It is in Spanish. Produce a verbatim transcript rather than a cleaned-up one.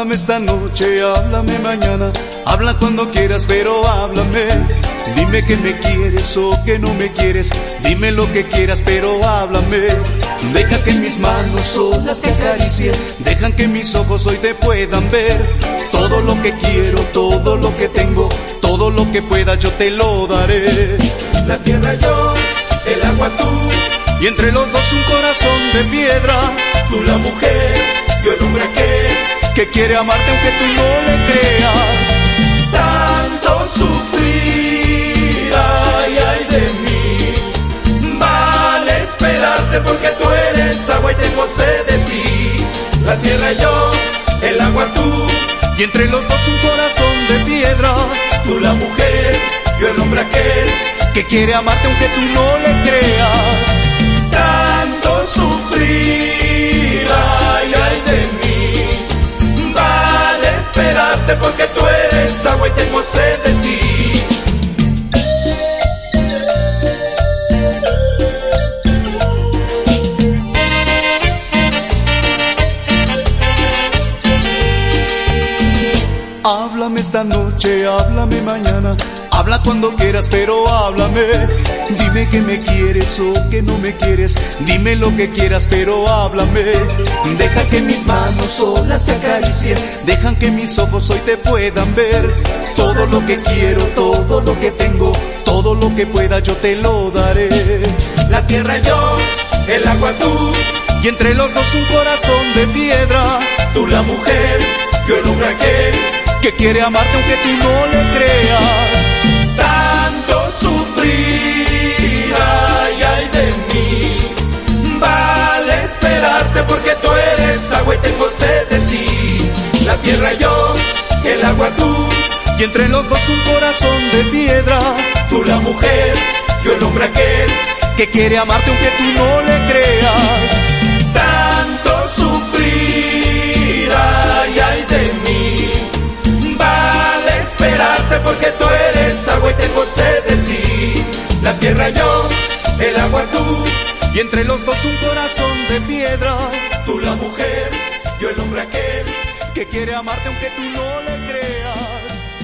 Háblame esta noche, háblame mañana, habla cuando quieras, pero háblame. Dime que me quieres o que no me quieres, dime lo que quieras, pero háblame. Deja que mis manos solas te acaricien, dejan que mis ojos hoy te puedan ver. Todo lo que quiero, todo lo que tengo, todo lo que pueda yo te lo daré. La tierra yo, el agua tú, y entre los dos un corazón de piedra. Tú la mujer, yo el hombre aquel que quiere amarte aunque tú no le creas. Tanto sufrir, ay, ay de mí, vale esperarte porque tú eres agua y tengo sed de ti. La tierra yo, el agua tú, y entre los dos un corazón de piedra. Tú la mujer, yo el hombre aquel que quiere amarte aunque tú no le creas. Tanto sufrir, ay, ay de mí, vale esperarte porque tú eres agua y tengo sed de ti. Háblame esta noche, háblame mañana, habla cuando quieras, pero háblame. Dime que me quieres o que no me quieres, dime lo que quieras, pero háblame. Deja que mis manos solas te acaricien, dejan que mis ojos hoy te puedan ver. Todo lo que quiero, todo lo que tengo, todo lo que pueda yo te lo daré. La tierra yo, el agua tú, y entre los dos un corazón de piedra. Tú la mujer, yo el hombre aquel que quiere amarte aunque tú no le creas. Tanto sufrir, ay, ay de mí, vale esperarte porque tú eres agua y tengo sed de ti. La tierra yo, el agua tú, y entre los dos un corazón de piedra. Tú la mujer, yo el hombre aquel que quiere amarte aunque tú no le creas. Tanto sufrir, ay, ay de mí, vale esperarte porque tú eres agua y tengo sed de ti. La tierra yo, el agua tú, y entre los dos un corazón de piedra. Tú la mujer, yo el hombre aquel que quiere amarte aunque tú no le creas.